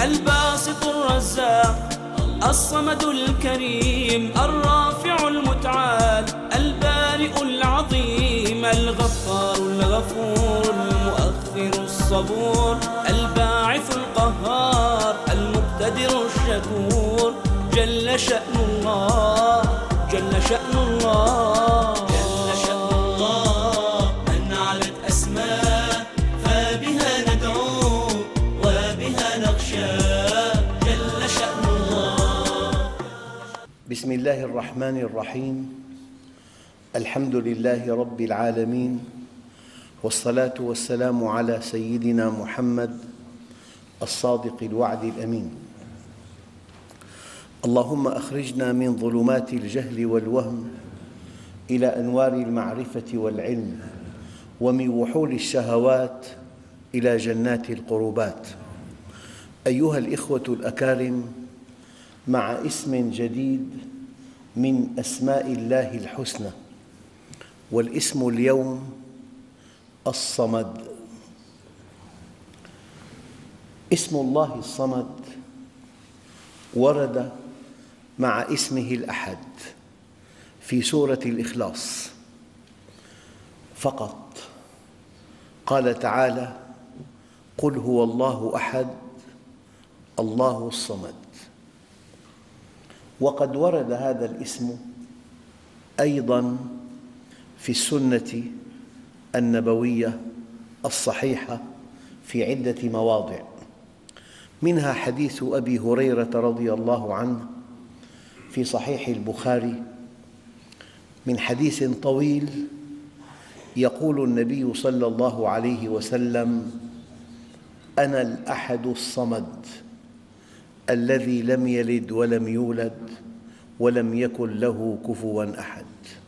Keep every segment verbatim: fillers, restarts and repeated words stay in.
الباسط الرزاق الصمد الكريم الرافع المتعال البارئ العظيم الغفار الغفور المؤخر الصبور الباعث القهار المقتدر الشكور جل شأن الله جل شأن الله جل شأن الله من علت أسماء فبها ندعو وبها نخشى جل شأن الله. بسم الله الرحمن الرحيم. الحمد لله رب العالمين، والصلاة والسلام على سيدنا محمد الصادق الوعد الأمين. اللهم أخرجنا من ظلمات الجهل والوهم إلى أنوار المعرفة والعلم، ومن وحول الشهوات إلى جنات القربات. أيها الإخوة الأكارم، مع اسم جديد من أسماء الله الحسنى، والاسم اليوم الصمد. اسم الله الصمد ورد مع اسمه الأحد في سورة الإخلاص فقط. قال تعالى: قل هو الله أحد الله الصمد. وقد ورد هذا الاسم أيضاً في السنة النبوية الصحيحة في عدة مواضع، منها حديث أبي هريرة رضي الله عنه في صحيح البخاري من حديث طويل، يقول النبي صلى الله عليه وسلم: أنا الأحد الصمد الذي لم يلد ولم يولد ولم يكن له كفواً أحد.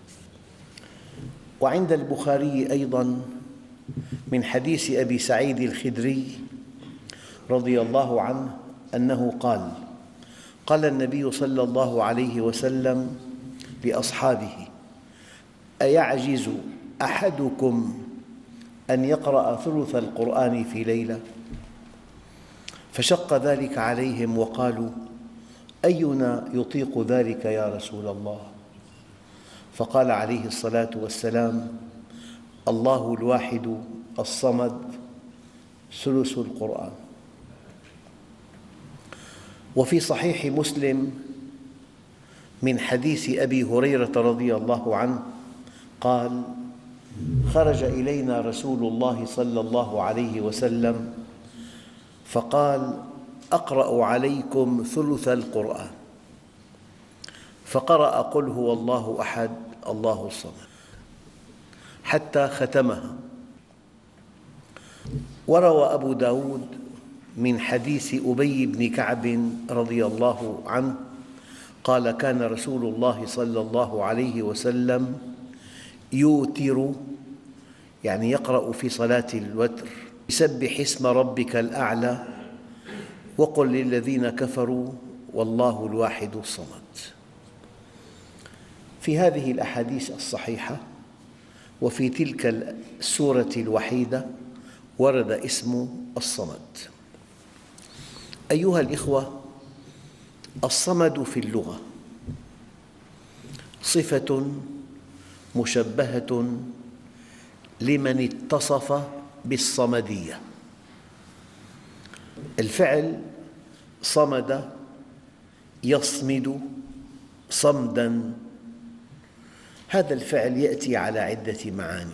وعند البخاري أيضاً من حديث أبي سعيد الخدري رضي الله عنه أنه قال: قال النبي صلى الله عليه وسلم لأصحابه: أيعجز أحدكم أن يقرأ ثلث القرآن في ليلة؟ فشق ذلك عليهم وقالوا: أينا يطيق ذلك يا رسول الله؟ فقال عليه الصلاة والسلام: الله الواحد الصمد ثلث القرآن. وفي صحيح مسلم من حديث أبي هريرة رضي الله عنه قال: خرج إلينا رسول الله صلى الله عليه وسلم فقال: أقرأ عليكم ثلث القرآن، فقرأ قل هو الله أحد الله الصمد حتى ختمها. وروى أبو داود من حديث أبي بن كعب رضي الله عنه قال: كان رسول الله صلى الله عليه وسلم يوتر، يعني يقرأ في صلاة الوتر: يسبح اسم ربك الأعلى وقل للذين كفروا والله الواحد الصمد. في هذه الأحاديث الصحيحة وفي تلك السورة الوحيدة ورد اسم الصمد. أيها الإخوة، الصمد في اللغة صفة مشبهة لمن اتصف بالصمدية. الفعل صمد يصمد صمداً، هذا الفعل يأتي على عدة معان،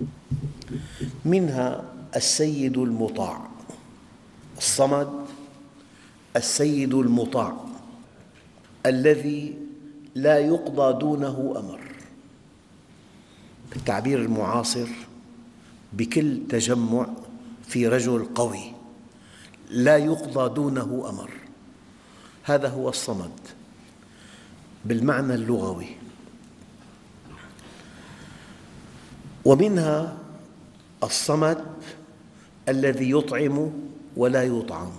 منها السيد المطاع. الصمد السيد المطاع الذي لا يقضى دونه أمر. التعبير المعاصر بكل تجمع في رجل قوي لا يقضى دونه أمر، هذا هو الصمد بالمعنى اللغوي. ومنها الصمد الذي يطعم ولا يطعم،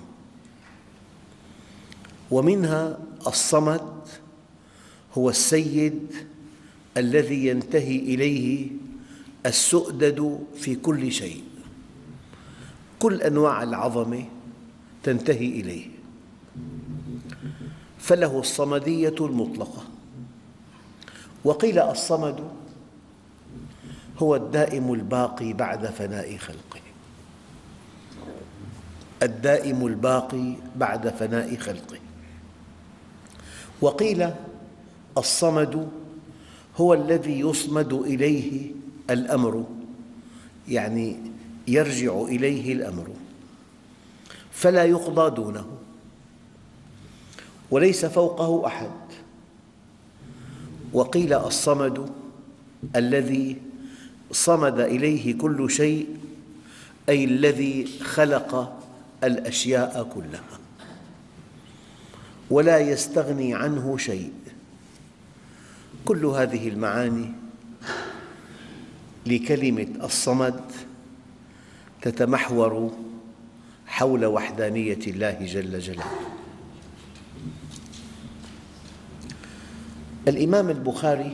ومنها الصمد هو السيد الذي ينتهي إليه السؤدد في كل شيء، كل أنواع العظمة تنتهي إليه. فله الصمدية المطلقة. وقيل الصمد هو الدائم الباقي بعد فناء خلقه، الدائم الباقي بعد فناء خلقه. وقيل الصمد هو الذي يصمد إليه الأمر، يعني يرجع إليه الأمر فلا يقضى دونه وليس فوقه أحد. وقيل الصمد الذي صمد إليه كل شيء، أي الذي خلق الأشياء كلها ولا يستغني عنه شيء. كل هذه المعاني لكلمة الصمد تتمحور حول وحدانية الله جل جلاله. الإمام البخاري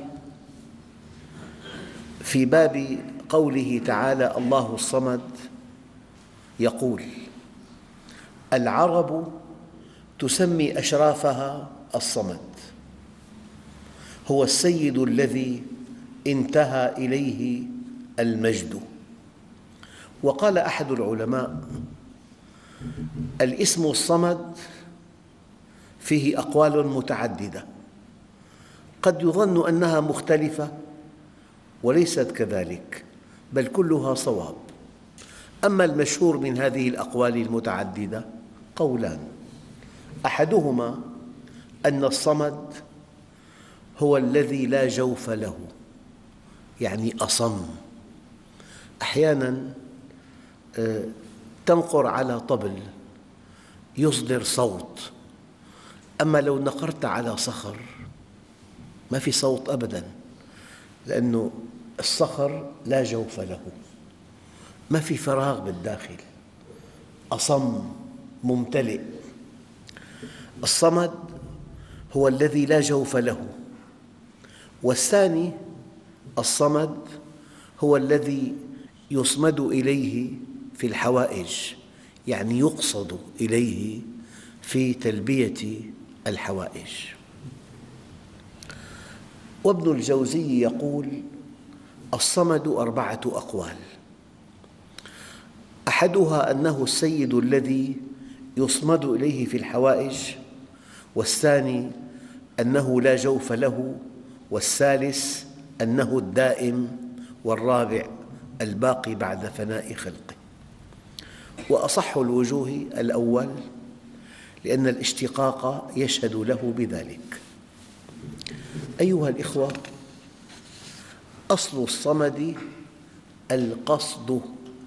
في باب قوله تعالى الله الصمد يقول: العرب تسمي أشرافها الصمد، هو السيد الذي انتهى إليه المجد. وقال أحد العلماء: الاسم الصمد فيه أقوال متعددة، قد يظن أنها مختلفة وليست كذلك، بل كلها صواب. أما المشهور من هذه الأقوال المتعددة قولان: أحدهما أن الصمد هو الذي لا جوف له، يعني أصم. أحياناً تنقر على طبل يصدر صوت، أما لو نقرت على صخر ما في صوت أبداً، لأن الصخر لا جوف له، ما في فراغ بالداخل، أصم ممتلئ. الصمد هو الذي لا جوف له. والثاني الصمد هو الذي يصمد إليه في الحوائج، يعني يقصد إليه في تلبية الحوائج. وابن الجوزي يقول: الصمد أربعة أقوال، أحدها أنه السيد الذي يصمد إليه في الحوائج، والثاني أنه لا جوف له، والثالث أنه الدائم، والرابع الباقي بعد فناء خلقه. وأصح الوجوه الأول، لأن الاشتقاق يشهد له بذلك. أيها الإخوة، أصل الصمد القصد.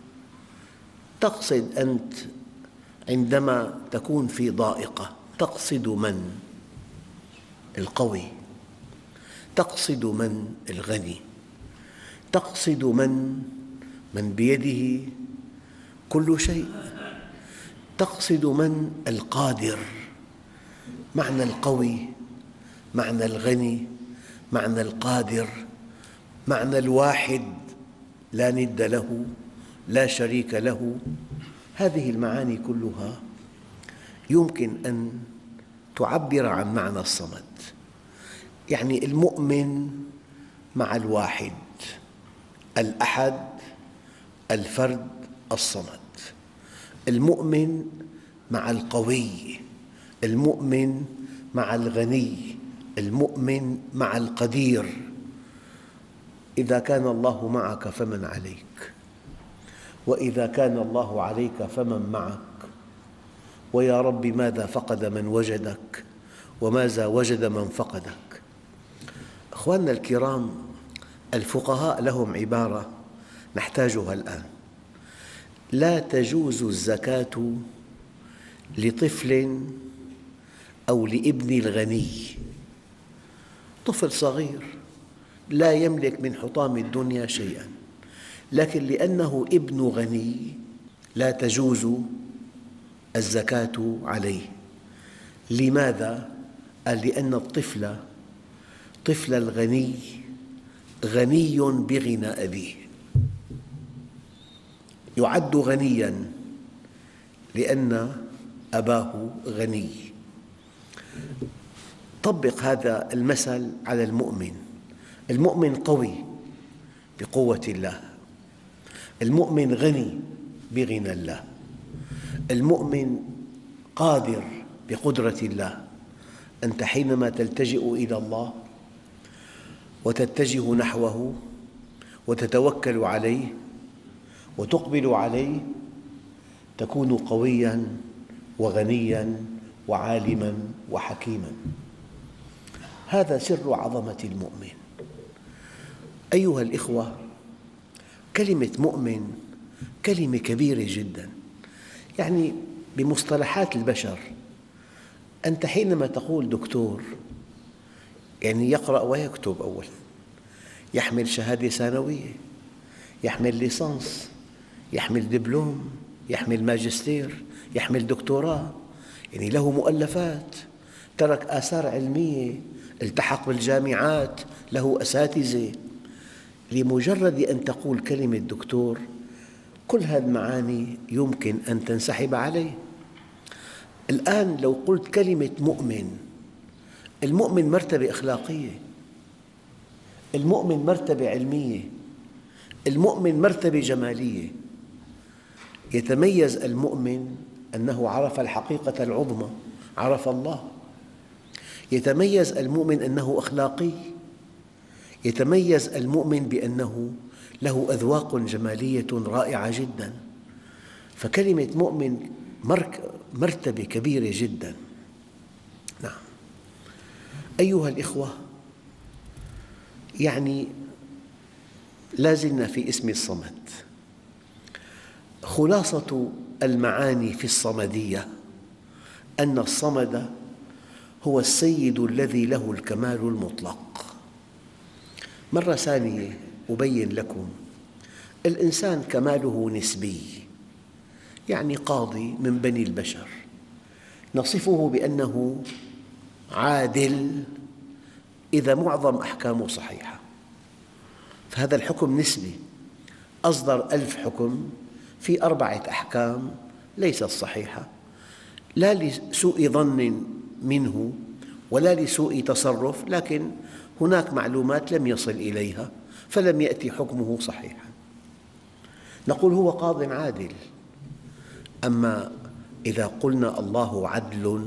تقصد أنت عندما تكون في ضائقة، تقصد من؟ القوي. تقصد من؟ الغني. تقصد من؟ من بيده كل شيء. تقصد من؟ القادر. معنى القوي، معنى الغني، معنى القادر، معنى الواحد لا ند له، لا شريك له. هذه المعاني كلها يمكن أن تعبر عن معنى الصمد. يعني المؤمن مع الواحد، الأحد، الفرد، الصمد. المؤمن مع القوي، المؤمن مع الغني، المؤمن مع القدير. إذا كان الله معك فمن عليك، وإذا كان الله عليك فمن معك، ويا رب ماذا فقد من وجدك وماذا وجد من فقدك. أخواننا الكرام، الفقهاء لهم عبارة نحتاجها الآن: لا تجوز الزكاة لطفل أو لابن الغني. طفل صغير لا يملك من حطام الدنيا شيئاً، لكن لأنه ابن غني لا تجوز الزكاة عليه. لماذا؟ قال: لأن الطفل طفل الغني غني بغنى أبيه، يعد غنياً لأن أباه غني. طبق هذا المثل على المؤمن. المؤمن قوي بقوة الله، المؤمن غني بغنى الله، المؤمن قادر بقدرة الله. أنت حينما تلتجئ إلى الله وتتجه نحوه وتتوكل عليه وتقبل عليه تكون قوياً وغنياً وعالماً وحكيماً. هذا سر عظمة المؤمن. أيها الإخوة، كلمة مؤمن كلمة كبيرة جداً. يعني بمصطلحات البشر أنت حينما تقول دكتور يعني يقرأ ويكتب أولاً، يحمل شهادة ثانوية، يحمل ليسانس، يحمل دبلوم، يحمل ماجستير، يحمل دكتوراه، يعني له مؤلفات، ترك آثار علمية، التحق بالجامعات، له أساتذة. لمجرد أن تقول كلمة دكتور كل هذه المعاني يمكن أن تنسحب عليه. الآن لو قلت كلمة مؤمن، المؤمن مرتبة أخلاقية، المؤمن مرتبة علمية، المؤمن مرتبة جمالية. يتميز المؤمن أنه عرف الحقيقة العظمى، عرف الله. يتميز المؤمن أنه أخلاقي، يتميز المؤمن بأنه له أذواق جمالية رائعة جداً. فكلمة مؤمن مرتبة كبيرة جداً. نعم أيها الإخوة، يعني لا زلنا في اسم الصمد. خلاصة المعاني في الصمدية أن الصمد هو السيد الذي له الكمال المطلق. مرة ثانية أبين لكم، الإنسان كماله نسبي، يعني قاضي من بني البشر نصفه بأنه عادل إذا معظم أحكامه صحيحة، فهذا الحكم نسبي. أصدر ألف حكم، في أربعة أحكام ليست صحيحة، لا لسوء ظن منه ولا لسوء تصرف، لكن هناك معلومات لم يصل إليها فلم يأتي حكمه صحيحا. نقول هو قاض عادل. أما إذا قلنا الله عدل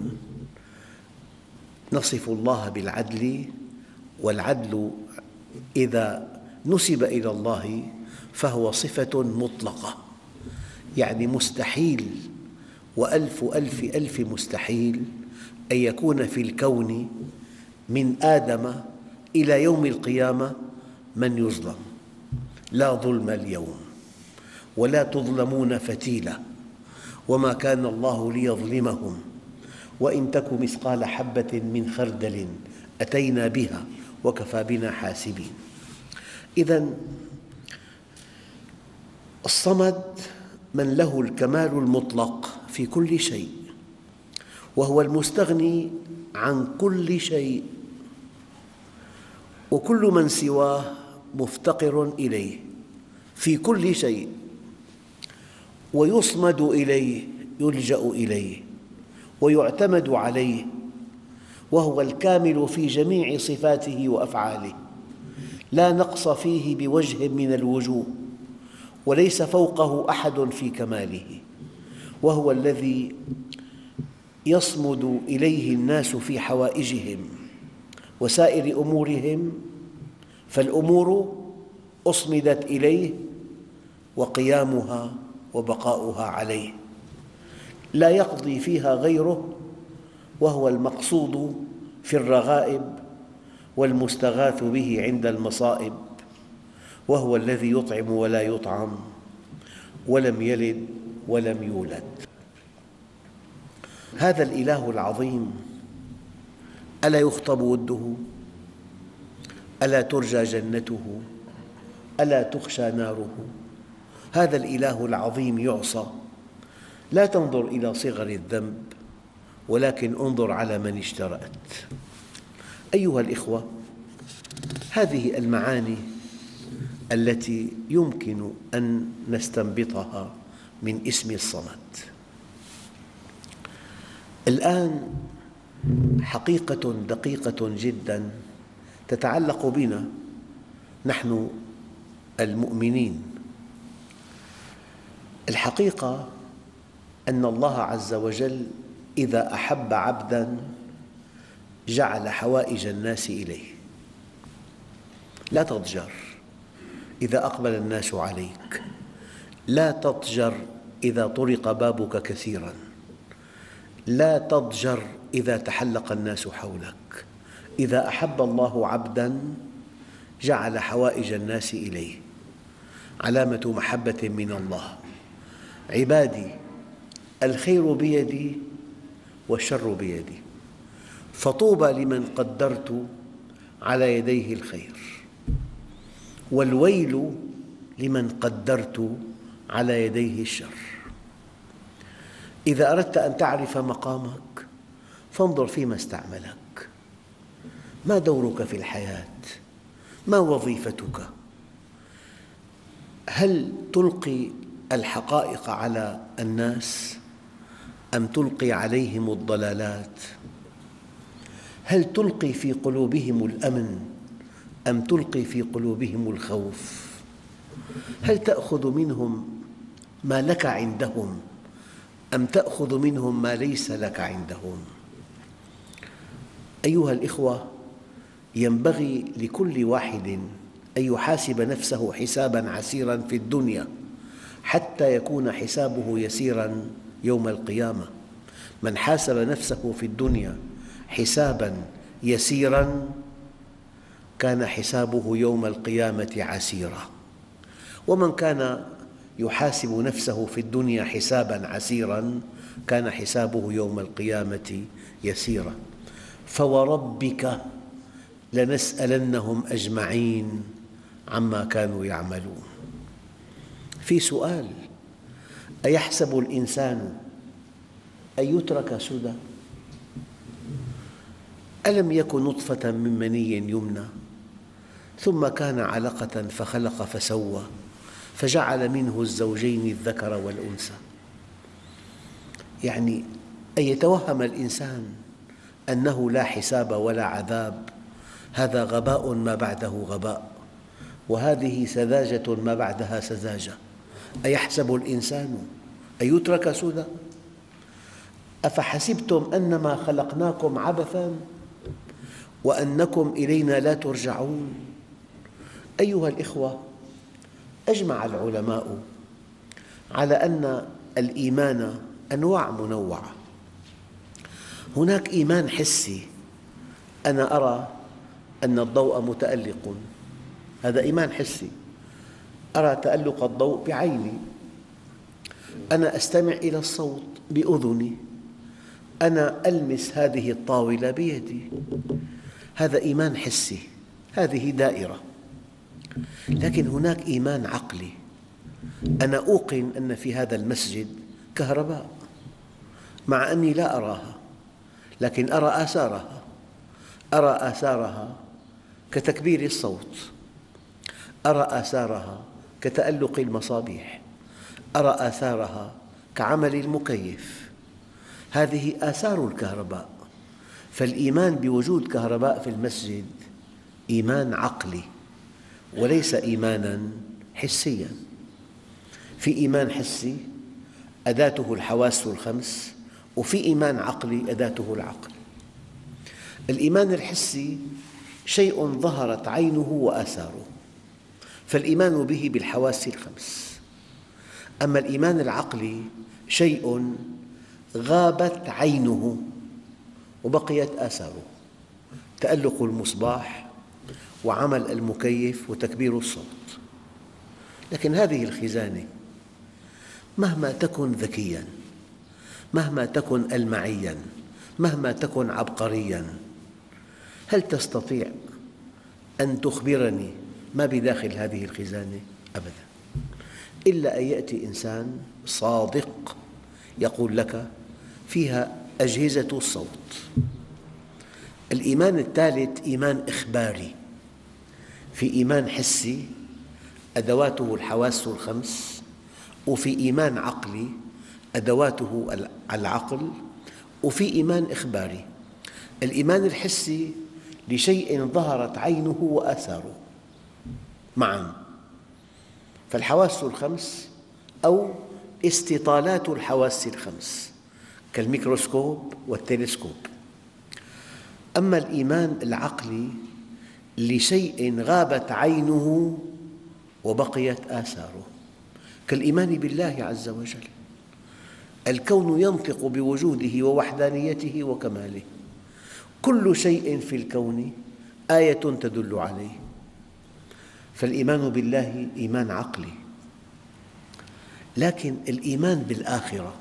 نصف الله بالعدل، والعدل إذا نسب إلى الله فهو صفة مطلقة، يعني مستحيل وألف ألف ألف مستحيل أن يكون في الكون من آدم إلى يوم القيامة من يظلم. لا ظلم اليوم ولا تظلمون فتيلا، وما كان الله ليظلمهم وإن تك مثقال حبة من خردل أتينا بها وكفى بنا حاسبين. إذن الصمد من له الكمال المطلق في كل شيء، وهو المستغني عن كل شيء، وكل من سواه مفتقر إليه في كل شيء، ويصمد إليه، يلجأ إليه ويعتمد عليه، وهو الكامل في جميع صفاته وأفعاله، لا نقص فيه بوجه من الوجوه، وليس فوقه أحد في كماله، وهو الذي يصمد إليه الناس في حوائجهم وسائر أمورهم، فالأمور أصمدت إليه وقيامها وبقاؤها عليه، لا يقضي فيها غيره، وهو المقصود في الرغائب والمستغاث به عند المصائب، وهو الذي يطعم ولا يطعم، ولم يلد ولم يولد. هذا الإله العظيم ألا يخطب وده؟ ألا ترجى جنته؟ ألا تخشى ناره؟ هذا الإله العظيم يعصى. لا تنظر إلى صغر الذنب، ولكن انظر على من اشترأت. أيها الإخوة، هذه المعاني التي يمكن أن نستنبطها من اسم الصمد. الآن حقيقة دقيقة جدا تتعلق بنا نحن المؤمنين. الحقيقة أن الله عز وجل إذا أحب عبداً جعل حوائج الناس إليه. لا تضجر إذا أقبل الناس عليك، لا تضجر إذا طرق بابك كثيراً، لا تضجر إذا تحلق الناس حولك. إذا أحب الله عبداً جعل حوائج الناس إليه، علامة محبة من الله. عبادي الخير بيدي والشر بيدي، فطوبى لمن قدرت على يديه الخير، والويل لمن قدرت على يديه الشر. إذا أردت أن تعرف مقامك فانظر فيما استعملك. ما دورك في الحياة؟ ما وظيفتك؟ هل تلقي الحقائق على الناس أم تلقي عليهم الضلالات؟ هل تلقي في قلوبهم الأمن أم تلقي في قلوبهم الخوف؟ هل تأخذ منهم ما لك عندهم أم تأخذ منهم ما ليس لك عندهم؟ أيها الإخوة، ينبغي لكل واحد أن يحاسب نفسه حساباً عسيراً في الدنيا حتى يكون حسابه يسيراً يوم القيامة. من حاسب نفسه في الدنيا حساباً يسيراً كان حسابه يوم القيامة عسيراً، ومن كان يحاسب نفسه في الدنيا حساباً عسيراً كان حسابه يوم القيامة يسيراً. فوربك لنسألنهم أجمعين عما كانوا يعملون. في سؤال: أيحسب الإنسان أن يترك سدى؟ ألم يكن نطفة من مني يمنى ثم كان علقة فخلق فسوى فجعل منه الزوجين الذكر والأنثى. يعني أن يتوهم الإنسان أنه لا حساب ولا عذاب، هذا غباء ما بعده غباء، وهذه سذاجة ما بعدها سذاجة. أيحسب الإنسان أن يترك سدى؟ أفحسبتم أنما خلقناكم عبثاً وأنكم إلينا لا ترجعون؟ أيها الإخوة، أجمع العلماء على أن الإيمان أنواع منوعة. هناك إيمان حسي، أنا أرى أن الضوء متألق، هذا إيمان حسي، أرى تألق الضوء بعيني، أنا أستمع إلى الصوت بأذني، أنا ألمس هذه الطاولة بيدي، هذا إيمان حسي، هذه دائرة. لكن هناك إيمان عقلي، أنا أوقن أن في هذا المسجد كهرباء مع أني لا أراها، لكن أرى آثارها، أرى آثارها كتكبير الصوت، أرى آثارها كتألق المصابيح، أرى آثارها كعمل المكيف. هذه آثار الكهرباء. فالإيمان بوجود كهرباء في المسجد إيمان عقلي وليس إيماناً حسياً. في إيمان حسي أداته الحواس الخمس، وفي إيمان عقلي أداته العقل. الإيمان الحسي شيء ظهرت عينه وآثاره، فالإيمان به بالحواس الخمس. أما الإيمان العقلي شيء غابت عينه وبقيت آثاره، تألق المصباح وعمل المكيف وتكبير الصوت. لكن هذه الخزانة مهما تكن ذكياً، مهما تكن ألمعياً، مهما تكن عبقرياً، هل تستطيع أن تخبرني ما بداخل هذه الخزانة؟ أبداً، إلا أن يأتي إنسان صادق يقول لك فيها أجهزة الصوت. الإيمان الثالث إيمان إخباري. في إيمان حسي أدواته الحواس الخمس، وفي إيمان عقلي أدواته العقل، وفي إيمان إخباري. الإيمان الحسي لشيء ظهرت عينه وآثاره معاً، فالحواس الخمس أو استطالات الحواس الخمس كالميكروسكوب والتلسكوب. أما الإيمان العقلي لشيء غابت عينه وبقيت آثاره كالإيمان بالله عز وجل. الكون ينطق بوجوده ووحدانيته وكماله، كل شيء في الكون آية تدل عليه، فالإيمان بالله إيمان عقلي. لكن الإيمان بالآخرة،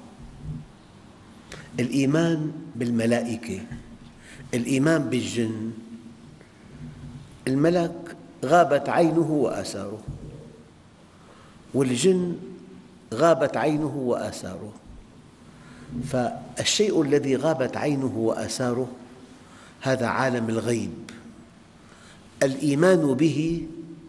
الإيمان بالملائكة، الإيمان بالجن، الملك غابت عينه وآثاره، والجن غابت عينه وآثاره، فالشيء الذي غابت عينه وآثاره هذا عالم الغيب، الإيمان به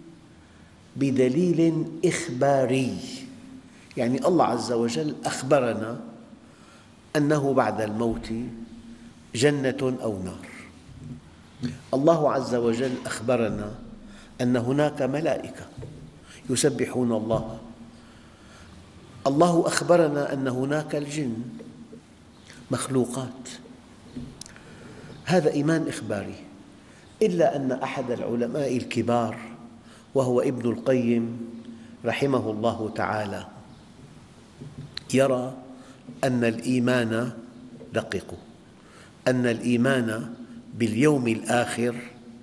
بدليل إخباري، يعني الله عز وجل أخبرنا أنه بعد الموت جنة أو نار، الله عز وجل أخبرنا أن هناك ملائكة يسبحون الله، الله أخبرنا أن هناك الجن مخلوقات، هذا إيمان إخباري. إلا أن أحد العلماء الكبار وهو ابن القيم رحمه الله تعالى يرى أن الإيمان دققوا أن الإيمان باليوم الآخر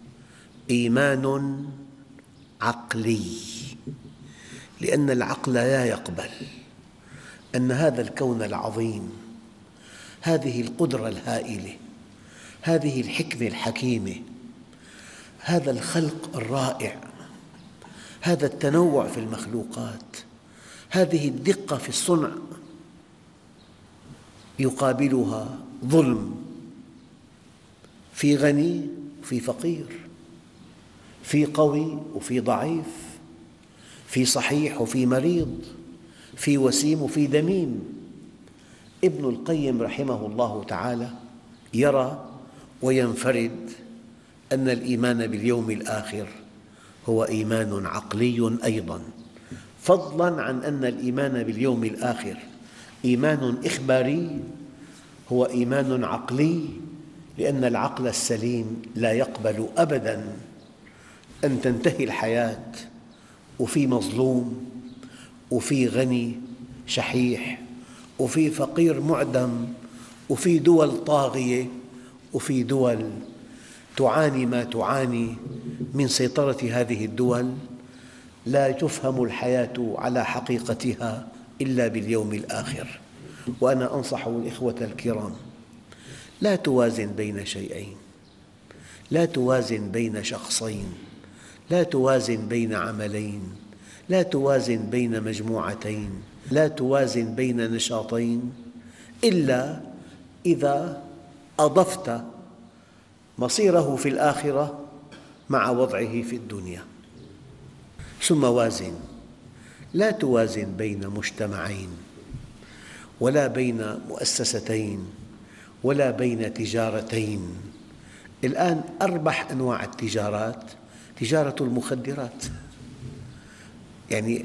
إيمان عقلي، لأن العقل لا يقبل أن هذا الكون العظيم، هذه القدرة الهائلة، هذه الحكمة الحكيمة، هذا الخلق الرائع، هذا التنوع في المخلوقات، هذه الدقة في الصنع، يقابلها ظلم، في غني وفي فقير، في قوي وفي ضعيف، في صحيح وفي مريض، في وسيم وفي دميم. ابن القيم رحمه الله تعالى يرى وينفرد أن الإيمان باليوم الآخر هو إيمان عقلي أيضاً، فضلاً عن أن الإيمان باليوم الآخر إيمان إخباري، هو إيمان عقلي، لأن العقل السليم لا يقبل أبداً أن تنتهي الحياة وفي مظلوم وفي غني شحيح وفي فقير معدم وفي دول طاغية وفي دول تعاني ما تعاني من سيطرة هذه الدول. لا تفهم الحياة على حقيقتها إلا باليوم الآخر. وأنا أنصح الإخوة الكرام لا توازن بين شيئين، لا توازن بين شخصين، لا توازن بين عملين، لا توازن بين مجموعتين، لا توازن بين نشاطين، إلا إذا أضفت مصيره في الآخرة مع وضعه في الدنيا. ثم وازن، لا توازن بين مجتمعين ولا بين مؤسستين ولا بين تجارتين. الآن أربح أنواع التجارات تجارة المخدرات، يعني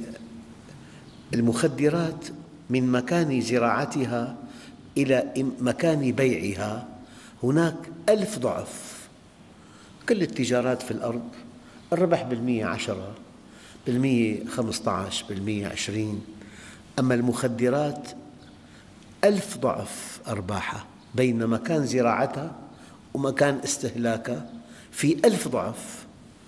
المخدرات من مكان زراعتها إلى مكان بيعها هناك ألف ضعف. كل التجارات في الأرض الربح بالمئة عشرة، بالمئة خمسة عشر، بالمئة عشرين، أما المخدرات ألف ضعف أرباحها، بين مكان زراعتها ومكان استهلاكها في ألف ضعف.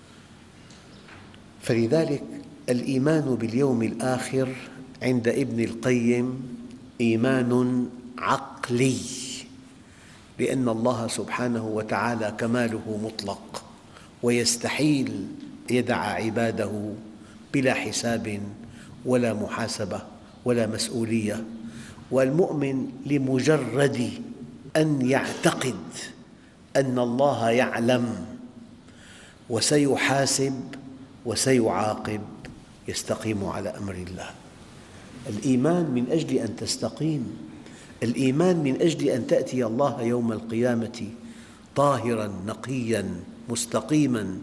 فلذلك الإيمان باليوم الآخر عند ابن القيم إيمان عقلي، لأن الله سبحانه وتعالى كماله مطلق ويستحيل يدع عباده بلا حساب ولا محاسبة ولا مسؤولية. والمؤمن لمجرد أن يعتقد أن الله يعلم وسيحاسب وسيعاقب يستقيم على أمر الله. الإيمان من أجل أن تستقيم، الإيمان من أجل أن تأتي الله يوم القيامة طاهراً نقياً مستقيماً.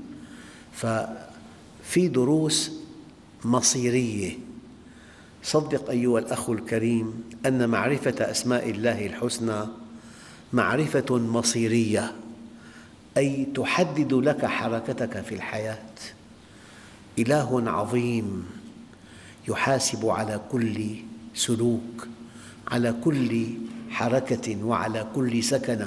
ففي دروس مصيرية. صدق أيها الأخ الكريم أن معرفة أسماء الله الحسنى معرفة مصيرية، أي تحدد لك حركتك في الحياة. إله عظيم يحاسب على كل سلوك، على كل حركة وعلى كل سكنة.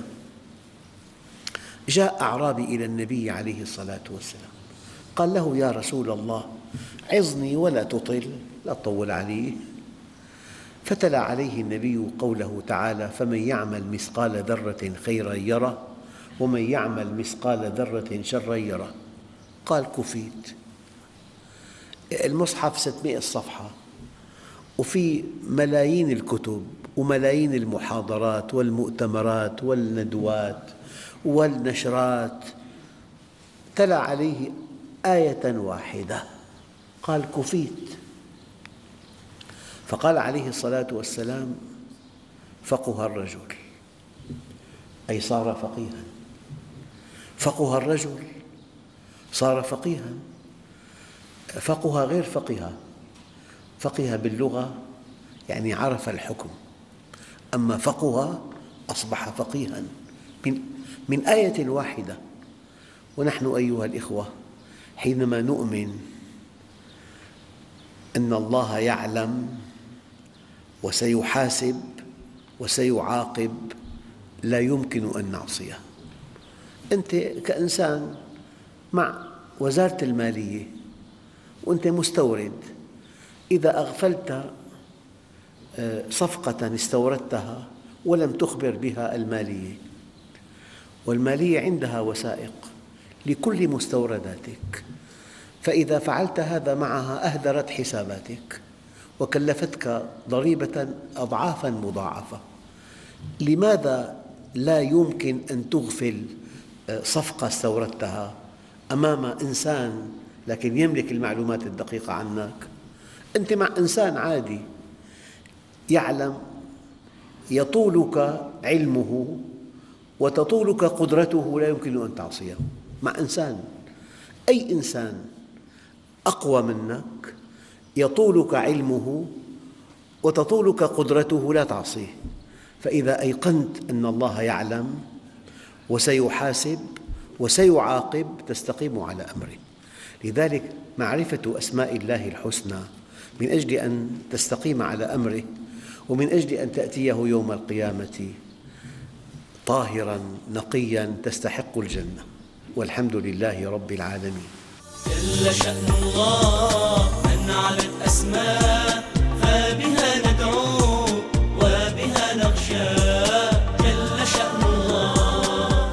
جاء أعرابي إلى النبي عليه الصلاة والسلام قال له: يا رسول الله، عظني ولا تطل، لا تطول عليه. فتلا عليه النبي قوله تعالى: فمن يعمل مثقال ذرة خيراً يره ومن يعمل مثقال ذرة شراً يره. قال: كفيت. المصحف ستمئة صفحة وفي ملايين الكتب وملايين المحاضرات والمؤتمرات والندوات والنشرات. تلا عليه آية واحدة قال: كفيت. فقال عليه الصلاة والسلام: فقه الرجل، أي صار فقيها. فقه الرجل صار فقيها. فقه غير فقه. فقه باللغة يعني عرف الحكم، أما فقه أصبح فقيها من, من آية واحدة. ونحن أيها الإخوة حينما نؤمن أن الله يعلم وسيحاسب وسيعاقب لا يمكن أن نعصيه. أنت كإنسان مع وزارة المالية وأنت مستورد، إذا أغفلت صفقة استوردتها ولم تخبر بها المالية، والمالية عندها وثائق لكل مستورداتك، فإذا فعلت هذا معها أهدرت حساباتك وكلفتك ضريبة أضعافاً مضاعفة. لماذا لا يمكن أن تغفل صفقة استوردتها أمام إنسان لكن يملك المعلومات الدقيقة عنك؟ أنت مع إنسان عادي يعلم، يطولك علمه وتطولك قدرته، لا يمكن أن تعصيه. مع إنسان، أي إنسان أقوى منك يطولك علمه وتطولك قدرته، لا تعصيه. فإذا أيقنت أن الله يعلم وسيحاسب وسيعاقب تستقيم على أمره. لذلك معرفة أسماء الله الحسنى من أجل أن تستقيم على أمره ومن أجل أن تأتيه يوم القيامة طاهراً نقياً تستحق الجنة. والحمد لله رب العالمين. جل شأن الله من علت أسماء، فبها ندعو وبها نخشى. جل شأن الله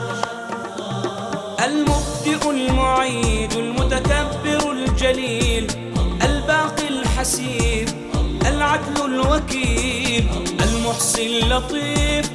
المبدئ المعيد المتكبر الجليل الباقي الحسيب العدل الوكيل المحصي اللطيف